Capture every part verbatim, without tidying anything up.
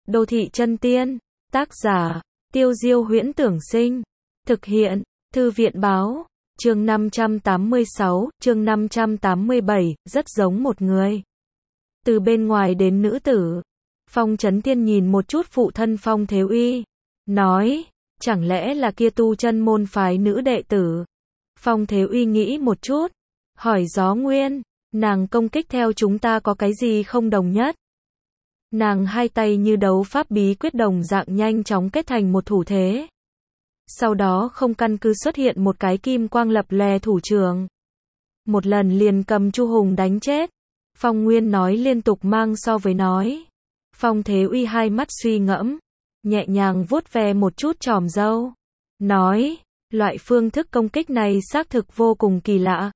Đô thị chân tiên. Tác giả, Tiêu Diêu Huyễn Tưởng Sinh. Thực hiện, Thư viện Báo. Chương năm trăm tám mươi sáu, chương năm trăm tám mươi bảy, rất giống một người. Từ bên ngoài đến nữ tử. Phong Chấn Tiên nhìn một chút phụ thân Phong Thế Uy. Nói, chẳng lẽ là kia tu chân môn phái nữ đệ tử. Phong Thế Uy nghĩ một chút. Hỏi Gió Nguyên, nàng công kích theo chúng ta có cái gì không đồng nhất? Nàng hai tay như đấu pháp bí quyết đồng dạng nhanh chóng kết thành một thủ thế. Sau đó không căn cứ xuất hiện một cái kim quang lập lè thủ trưởng. Một lần liền cầm Chu Hùng đánh chết. Phong Nguyên nói liên tục mang so với nói. Phong Thế Uy hai mắt suy ngẫm, nhẹ nhàng vuốt ve một chút chòm râu. Nói, loại phương thức công kích này xác thực vô cùng kỳ lạ.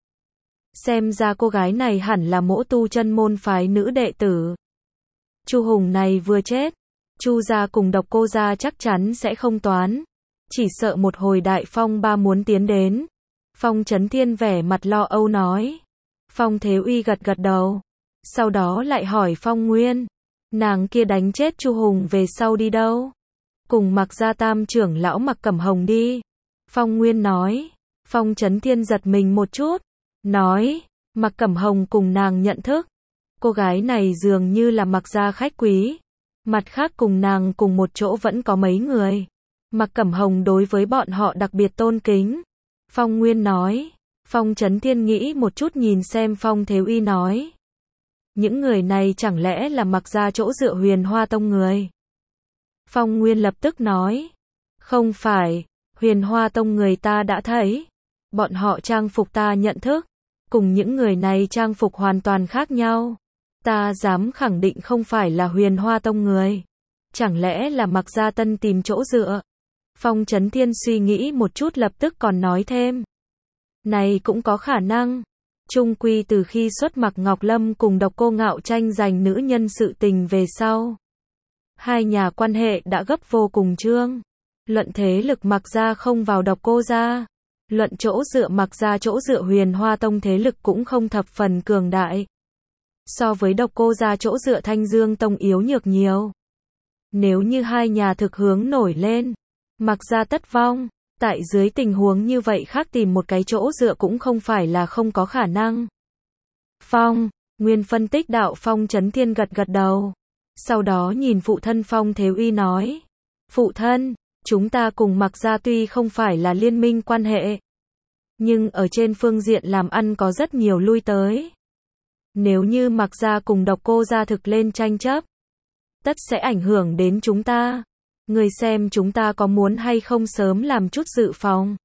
Xem ra cô gái này hẳn là mỗ tu chân môn phái nữ đệ tử. Chu Hùng này vừa chết, Chu gia cùng Độc Cô gia chắc chắn sẽ không toán. Chỉ sợ một hồi đại phong ba muốn tiến đến. Phong Chấn Thiên vẻ mặt lo âu nói. Phong Thế Uy gật gật đầu. Sau đó lại hỏi Phong Nguyên. Nàng kia đánh chết Chu Hùng về sau đi đâu? Cùng Mặc gia tam trưởng lão Mặc Cẩm Hồng đi. Phong Nguyên nói. Phong Chấn Thiên giật mình một chút. Nói, Mặc Cẩm Hồng cùng nàng nhận thức. Cô gái này dường như là Mặc gia khách quý. Mặt khác cùng nàng cùng một chỗ vẫn có mấy người. Mặc Cẩm Hồng đối với bọn họ đặc biệt tôn kính. Phong Nguyên nói. Phong Chấn Thiên nghĩ một chút nhìn xem Phong Thế Uy nói. Những người này chẳng lẽ là Mặc gia chỗ dựa Huyền Hoa Tông người? Phong Nguyên lập tức nói. Không phải, Huyền Hoa Tông người ta đã thấy. Bọn họ trang phục ta nhận thức. Cùng những người này trang phục hoàn toàn khác nhau. Ta dám khẳng định không phải là Huyền Hoa Tông người. Chẳng lẽ là Mặc gia tân tìm chỗ dựa? Phong Chấn Thiên suy nghĩ một chút lập tức còn nói thêm. Này cũng có khả năng. Trung quy từ khi xuất Mặc Ngọc Lâm cùng Độc Cô Ngạo tranh giành nữ nhân sự tình về sau. Hai nhà quan hệ đã gấp vô cùng trương. Luận thế lực Mặc gia không vào Độc Cô gia. Luận chỗ dựa Mặc gia chỗ dựa Huyền Hoa Tông thế lực cũng không thập phần cường đại. So với Độc Cô gia chỗ dựa Thanh Dương Tông yếu nhược nhiều. Nếu như hai nhà thực hướng nổi lên, Mặc gia tất vong. Tại dưới tình huống như vậy khác tìm một cái chỗ dựa cũng không phải là không có khả năng. Phong, Nguyên phân tích đạo. Phong Chấn Thiên gật gật đầu. Sau đó nhìn phụ thân Phong Thế Uy nói. Phụ thân, chúng ta cùng Mặc gia tuy không phải là liên minh quan hệ. Nhưng ở trên phương diện làm ăn có rất nhiều lui tới. Nếu như Mặc gia cùng Độc Cô gia thực lên tranh chấp, tất sẽ ảnh hưởng đến chúng ta. Người xem chúng ta có muốn hay không sớm làm chút dự phòng.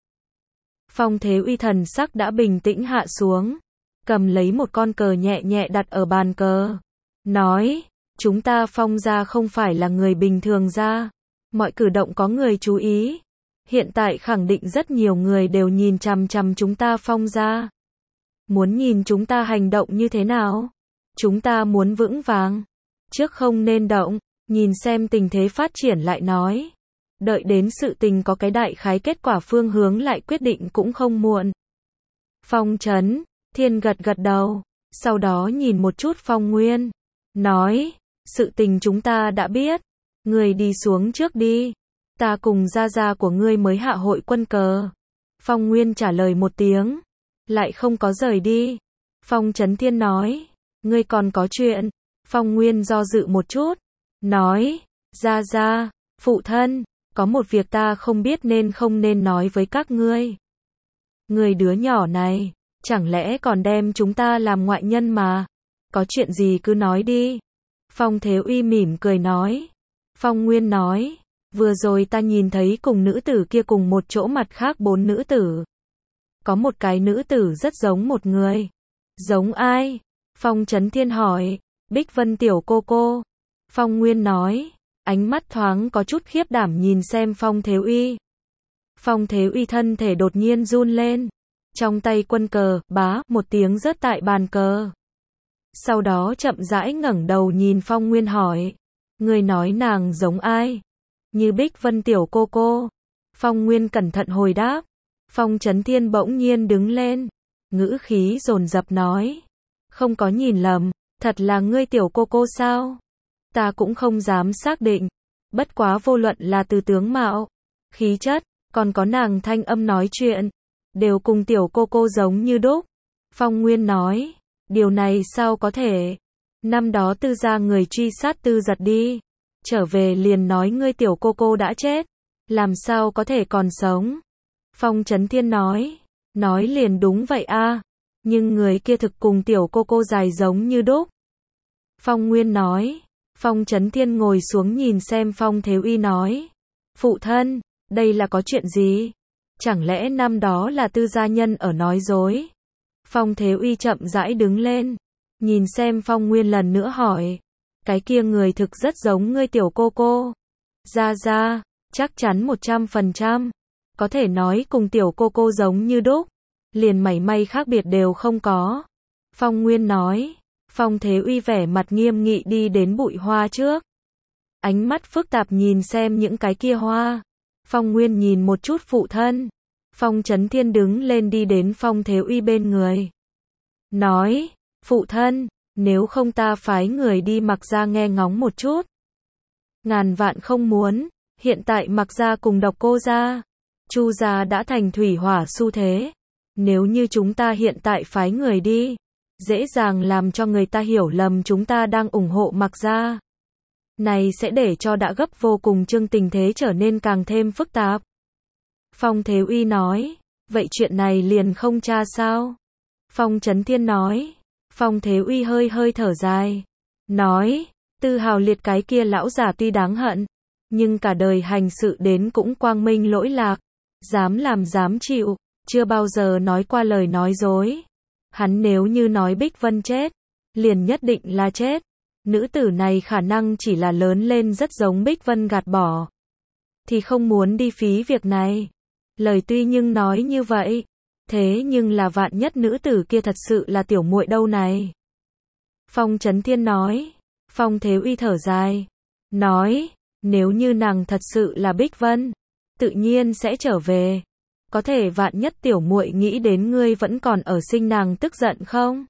Phong Thế Uy thần sắc đã bình tĩnh hạ xuống. Cầm lấy một con cờ nhẹ nhẹ đặt ở bàn cờ. Nói, chúng ta Phong gia không phải là người bình thường gia. Mọi cử động có người chú ý. Hiện tại khẳng định rất nhiều người đều nhìn chằm chằm chúng ta Phong gia. Muốn nhìn chúng ta hành động như thế nào? Chúng ta muốn vững vàng. Trước không nên động. Nhìn xem tình thế phát triển lại nói. Đợi đến sự tình có cái đại khái kết quả phương hướng lại quyết định cũng không muộn. Phong Chấn Thiên gật gật đầu. Sau đó nhìn một chút Phong Nguyên. Nói, sự tình chúng ta đã biết. Người đi xuống trước đi. Ta cùng gia gia của ngươi mới hạ hội quân cờ. Phong Nguyên trả lời một tiếng. Lại không có rời đi. Phong Chấn Thiên nói. Ngươi còn có chuyện. Phong Nguyên do dự một chút. Nói, gia gia, phụ thân, có một việc ta không biết nên không nên nói với các ngươi. Người đứa nhỏ này, chẳng lẽ còn đem chúng ta làm ngoại nhân mà. Có chuyện gì cứ nói đi. Phong Thế Uy mỉm cười nói. Phong Nguyên nói, vừa rồi ta nhìn thấy cùng nữ tử kia cùng một chỗ mặt khác bốn nữ tử. Có một cái nữ tử rất giống một người. Giống ai? Phong Chấn Thiên hỏi. Bích Vân tiểu cô cô. Phong Nguyên nói, ánh mắt thoáng có chút khiếp đảm nhìn xem Phong Thế Uy. Phong Thế Uy thân thể đột nhiên run lên. Trong tay quân cờ, bá, một tiếng rớt tại bàn cờ. Sau đó chậm rãi ngẩng đầu nhìn Phong Nguyên hỏi. Người nói nàng giống ai? Như Bích Vân tiểu cô cô. Phong Nguyên cẩn thận hồi đáp. Phong Chấn Thiên bỗng nhiên đứng lên. Ngữ khí dồn dập nói. Không có nhìn lầm, thật là ngươi tiểu cô cô sao? Ta cũng không dám xác định. Bất quá vô luận là từ tướng mạo, khí chất, còn có nàng thanh âm nói chuyện, đều cùng tiểu cô cô giống như đúc. Phong Nguyên nói, điều này sao có thể? Năm đó tư gia người truy sát tư giật đi, trở về liền nói ngươi tiểu cô cô đã chết, làm sao có thể còn sống? Phong Chấn Thiên nói, nói liền đúng vậy a, nhưng người kia thực cùng tiểu cô cô dài giống như đúc. Phong Nguyên nói, Phong Chấn Thiên ngồi xuống nhìn xem Phong Thế Uy nói, phụ thân, đây là có chuyện gì? Chẳng lẽ năm đó là tư gia nhân ở nói dối? Phong Thế Uy chậm rãi đứng lên, nhìn xem Phong Nguyên lần nữa hỏi, cái kia người thực rất giống ngươi tiểu cô cô. Gia Gia, chắc chắn một trăm phần trăm, có thể nói cùng tiểu cô cô giống như đúc, liền mảy may khác biệt đều không có. Phong Nguyên nói, Phong Thế Uy vẻ mặt nghiêm nghị đi đến bụi hoa trước. Ánh mắt phức tạp nhìn xem những cái kia hoa. Phong Nguyên nhìn một chút phụ thân. Phong Chấn Thiên đứng lên đi đến Phong Thế Uy bên người. Nói, phụ thân, nếu không ta phái người đi Mặc Gia nghe ngóng một chút. Ngàn vạn không muốn, hiện tại Mặc Gia cùng Độc Cô Gia, Chu Gia đã thành thủy hỏa xu thế. Nếu như chúng ta hiện tại phái người đi, dễ dàng làm cho người ta hiểu lầm chúng ta đang ủng hộ Mặc Gia. Này sẽ để cho đã gấp vô cùng chương tình thế trở nên càng thêm phức tạp. Phong Thế Uy nói, vậy chuyện này liền không tra sao? Phong Chấn Thiên nói, Phong Thế Uy hơi hơi thở dài, nói, Tư Hào Liệt cái kia lão già tuy đáng hận, nhưng cả đời hành sự đến cũng quang minh lỗi lạc, dám làm dám chịu, chưa bao giờ nói qua lời nói dối. Hắn nếu như nói Bích Vân chết, liền nhất định là chết. Nữ tử này khả năng chỉ là lớn lên rất giống Bích Vân gạt bỏ, thì không muốn đi phí việc này. Lời tuy nhưng nói như vậy, thế nhưng là vạn nhất nữ tử kia thật sự là tiểu muội đâu này. Phong Chấn Thiên nói, Phong Thế Uy thở dài, nói, nếu như nàng thật sự là Bích Vân, tự nhiên sẽ trở về. Có thể vạn nhất tiểu muội nghĩ đến ngươi vẫn còn ở sinh nàng tức giận không?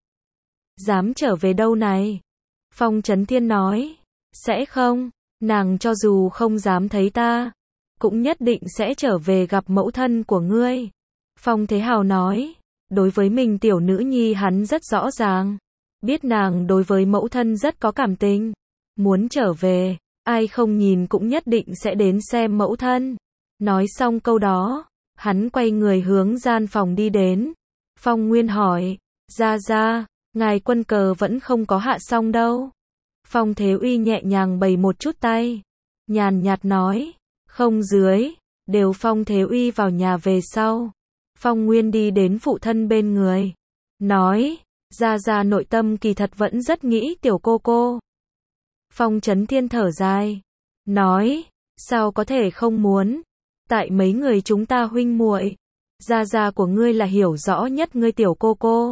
Dám trở về đâu này? Phong Chấn Thiên nói, sẽ không, nàng cho dù không dám thấy ta, cũng nhất định sẽ trở về gặp mẫu thân của ngươi. Phong Thế Hào nói, đối với mình tiểu nữ nhi hắn rất rõ ràng, biết nàng đối với mẫu thân rất có cảm tình, muốn trở về, ai không nhìn cũng nhất định sẽ đến xem mẫu thân. Nói xong câu đó, hắn quay người hướng gian phòng đi đến. Phong Nguyên hỏi, Gia Gia, ngài quân cờ vẫn không có hạ xong đâu. Phong Thế Uy nhẹ nhàng bày một chút tay, nhàn nhạt nói, không dưới, đều Phong Thế Uy vào nhà về sau. Phong Nguyên đi đến phụ thân bên người, nói, Gia Gia nội tâm kỳ thật vẫn rất nghĩ tiểu cô cô. Phong Chấn Thiên thở dài, nói, sao có thể không muốn, tại mấy người chúng ta huynh muội, Gia Gia của ngươi là hiểu rõ nhất ngươi tiểu cô cô.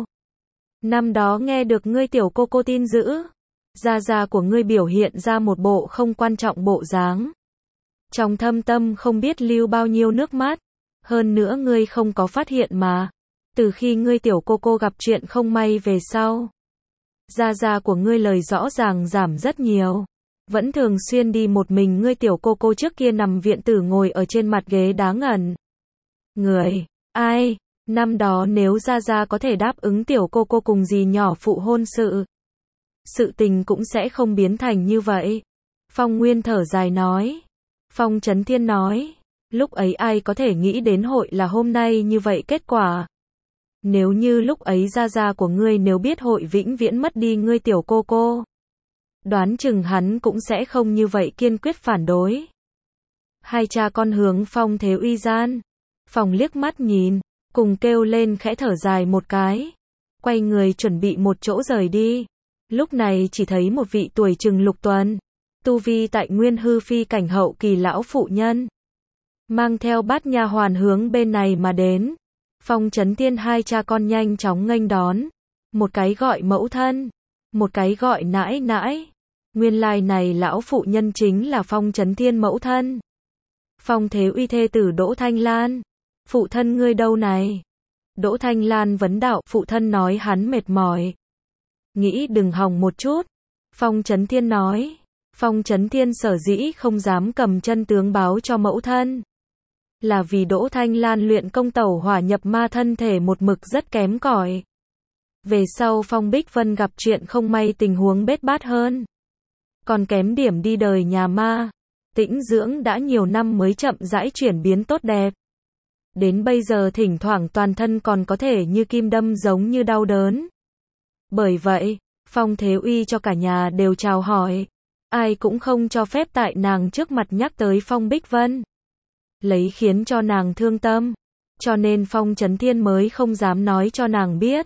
Năm đó nghe được ngươi tiểu cô cô tin dữ, Gia Gia của ngươi biểu hiện ra một bộ không quan trọng bộ dáng. Trong thâm tâm không biết lưu bao nhiêu nước mắt, hơn nữa ngươi không có phát hiện mà, từ khi ngươi tiểu cô cô gặp chuyện không may về sau, Gia Gia của ngươi lời rõ ràng giảm rất nhiều, vẫn thường xuyên đi một mình. Ngươi tiểu cô cô trước kia nằm viện tử ngồi ở trên mặt ghế đá ngẩn người, ai, năm đó nếu Gia Gia có thể đáp ứng tiểu cô cô cùng dì nhỏ phụ hôn sự, sự tình cũng sẽ không biến thành như vậy. Phong Nguyên thở dài nói. Phong Chấn Thiên nói, lúc ấy ai có thể nghĩ đến hội là hôm nay như vậy kết quả. Nếu như lúc ấy Gia Gia của ngươi nếu biết hội vĩnh viễn mất đi ngươi tiểu cô cô, đoán chừng hắn cũng sẽ không như vậy kiên quyết phản đối. Hai cha con hướng Phong Thế Uy gian phòng liếc mắt nhìn, cùng kêu lên khẽ thở dài một cái, quay người chuẩn bị một chỗ rời đi. Lúc này chỉ thấy một vị tuổi chừng lục tuần, tu vi tại nguyên hư phi cảnh hậu kỳ lão phụ nhân, mang theo bát nha hoàn hướng bên này mà đến. Phong Chấn Thiên hai cha con nhanh chóng nghênh đón, một cái gọi mẫu thân, một cái gọi nãi nãi. Nguyên lai này lão phụ nhân chính là Phong Chấn Thiên mẫu thân. Phong Thế Uy thê tử Đỗ Thanh Lan, phụ thân ngươi đâu này? Đỗ Thanh Lan vấn đạo. Phụ thân nói hắn mệt mỏi, nghĩ đừng hòng một chút. Phong Chấn Thiên nói, Phong Chấn Thiên sở dĩ không dám cầm chân tướng báo cho mẫu thân, là vì Đỗ Thanh Lan luyện công tẩu hỏa nhập ma thân thể một mực rất kém cỏi. Về sau Phong Bích Vân gặp chuyện không may tình huống bết bát hơn, còn kém điểm đi đời nhà ma, tĩnh dưỡng đã nhiều năm mới chậm rãi chuyển biến tốt đẹp. Đến bây giờ thỉnh thoảng toàn thân còn có thể như kim đâm giống như đau đớn. Bởi vậy, Phong Thế Uy cho cả nhà đều chào hỏi, ai cũng không cho phép tại nàng trước mặt nhắc tới Phong Bích Vân, lấy khiến cho nàng thương tâm, cho nên Phong Chấn Thiên mới không dám nói cho nàng biết.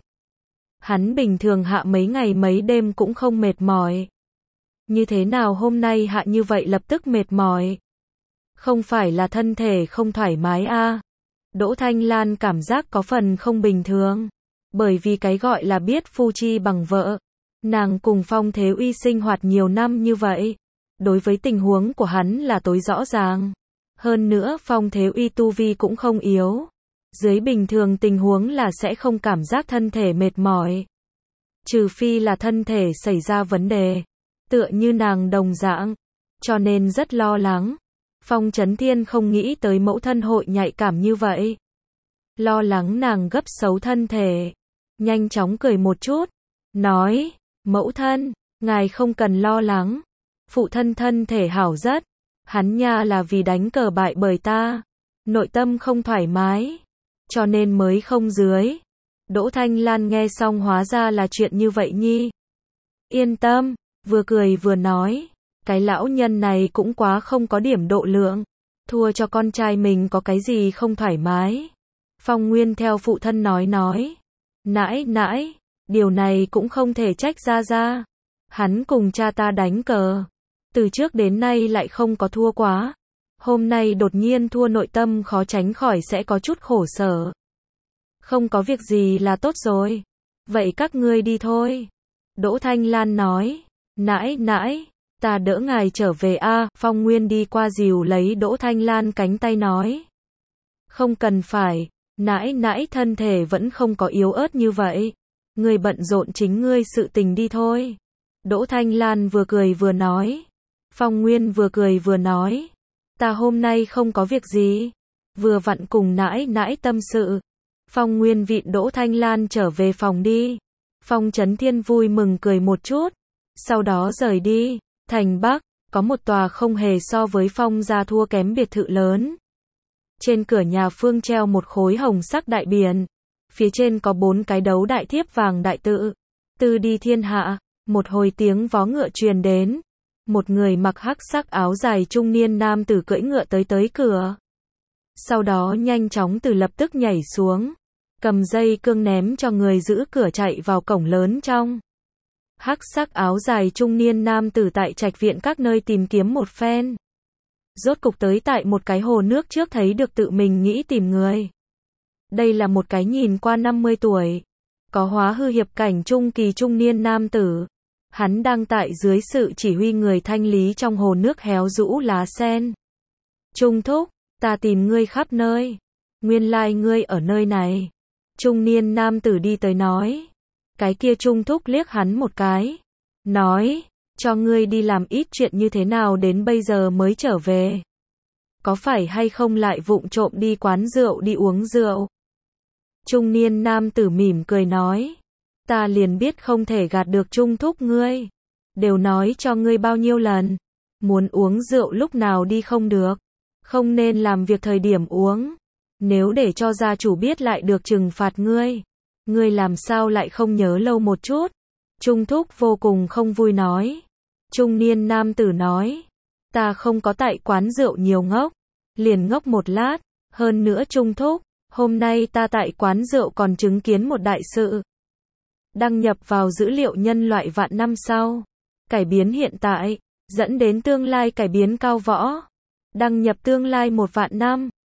Hắn bình thường hạ mấy ngày mấy đêm cũng không mệt mỏi. Như thế nào hôm nay hạ như vậy lập tức mệt mỏi? Không phải là thân thể không thoải mái a? À? Đỗ Thanh Lan cảm giác có phần không bình thường, bởi vì cái gọi là biết phu chi bằng vợ. Nàng cùng Phong Thế Uy sinh hoạt nhiều năm như vậy, đối với tình huống của hắn là tối rõ ràng. Hơn nữa Phong Thế Uy tu vi cũng không yếu, dưới bình thường tình huống là sẽ không cảm giác thân thể mệt mỏi, trừ phi là thân thể xảy ra vấn đề, tựa như nàng đồng dạng, cho nên rất lo lắng. Phong Chấn Thiên không nghĩ tới mẫu thân hội nhạy cảm như vậy, lo lắng nàng gấp xấu thân thể, nhanh chóng cười một chút, nói, mẫu thân, ngài không cần lo lắng, phụ thân thân thể hảo rất, hắn nha là vì đánh cờ bại bởi ta, nội tâm không thoải mái, cho nên mới không dưới. Đỗ Thanh Lan nghe xong hóa ra là chuyện như vậy nhi. Yên tâm, vừa cười vừa nói, cái lão nhân này cũng quá không có điểm độ lượng, thua cho con trai mình có cái gì không thoải mái. Phong Nguyên theo phụ thân nói nói, nãi nãi, điều này cũng không thể trách ra ra, hắn cùng cha ta đánh cờ, từ trước đến nay lại không có thua quá, hôm nay đột nhiên thua nội tâm khó tránh khỏi sẽ có chút khổ sở. Không có việc gì là tốt rồi, vậy các ngươi đi thôi. Đỗ Thanh Lan nói, nãi nãi, ta đỡ ngài trở về a. À, Phong Nguyên đi qua dìu lấy Đỗ Thanh Lan cánh tay nói, không cần phải, nãi nãi thân thể vẫn không có yếu ớt như vậy, ngươi bận rộn chính ngươi sự tình đi thôi. Đỗ Thanh Lan vừa cười vừa nói, Phong Nguyên vừa cười vừa nói, ta hôm nay không có việc gì, vừa vặn cùng nãi nãi tâm sự. Phong Nguyên vịn Đỗ Thanh Lan trở về phòng đi. Phong Chấn Thiên vui mừng cười một chút, sau đó rời đi. Thành Bắc, có một tòa không hề so với Phong gia thua kém biệt thự lớn. Trên cửa nhà Phương treo một khối hồng sắc đại biển, phía trên có bốn cái đấu đại thiếp vàng đại tự, tư đi thiên hạ. Một hồi tiếng vó ngựa truyền đến, một người mặc hắc sắc áo dài trung niên nam tử cưỡi ngựa tới tới cửa. Sau đó nhanh chóng từ lập tức nhảy xuống, cầm dây cương ném cho người giữ cửa chạy vào cổng lớn trong. Hắc sắc áo dài trung niên nam tử tại trạch viện các nơi tìm kiếm một phen, rốt cục tới tại một cái hồ nước trước thấy được tự mình nghĩ tìm người. Đây là một cái nhìn qua năm mươi tuổi, có hóa hư hiệp cảnh trung kỳ trung niên nam tử. Hắn đang tại dưới sự chỉ huy người thanh lý trong hồ nước héo rũ lá sen. Trung thúc, ta tìm ngươi khắp nơi, nguyên lai ngươi ở nơi này. Trung niên nam tử đi tới nói. Cái kia Trung thúc liếc hắn một cái, nói, cho ngươi đi làm ít chuyện như thế nào đến bây giờ mới trở về. Có phải hay không lại vụng trộm đi quán rượu đi uống rượu? Trung niên nam tử mỉm cười nói, ta liền biết không thể gạt được Trung thúc ngươi. Đều nói cho ngươi bao nhiêu lần, muốn uống rượu lúc nào đi không được, không nên làm việc thời điểm uống. Nếu để cho gia chủ biết lại được trừng phạt ngươi, ngươi làm sao lại không nhớ lâu một chút? Trung thúc vô cùng không vui nói. Trung niên nam tử nói, ta không có tại quán rượu nhiều ngốc, liền ngốc một lát, hơn nữa Trung thúc, hôm nay ta tại quán rượu còn chứng kiến một đại sự. Đăng nhập vào dữ liệu nhân loại vạn năm sau, cải biến hiện tại, dẫn đến tương lai cải biến cao võ. Đăng nhập tương lai một vạn năm.